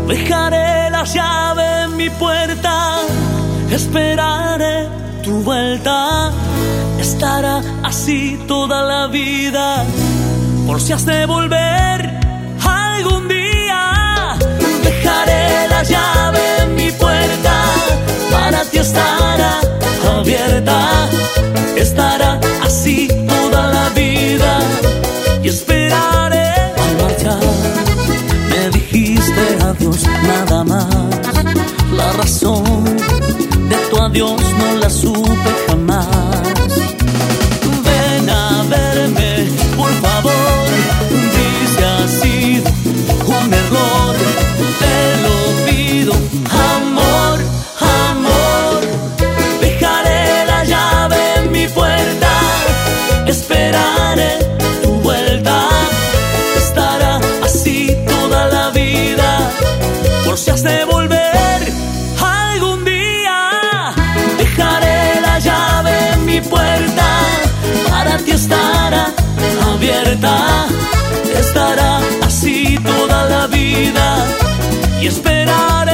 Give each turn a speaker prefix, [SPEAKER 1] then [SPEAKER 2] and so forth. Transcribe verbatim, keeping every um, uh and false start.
[SPEAKER 1] Dejaré la llave en mi puerta, esperaré tu vuelta. Estará así toda la vida, por si has de volver algún día. Dejaré la llave en mi puerta, para ti estará abierta. Estará así toda la vida y esperaré al marchar. Me dijiste adiós nada más, la razón de tu adiós no la supe jamás. Ven a verme, por favor, si ha sido un error, te lo pido, amor, amor. Dejaré la llave en mi puerta, esperaré tu vuelta. Estará así toda la vida, por si has de volver algún día. Dejaré la llave en mi puerta, para ti estará abierta. Estará así toda la vida y esperaré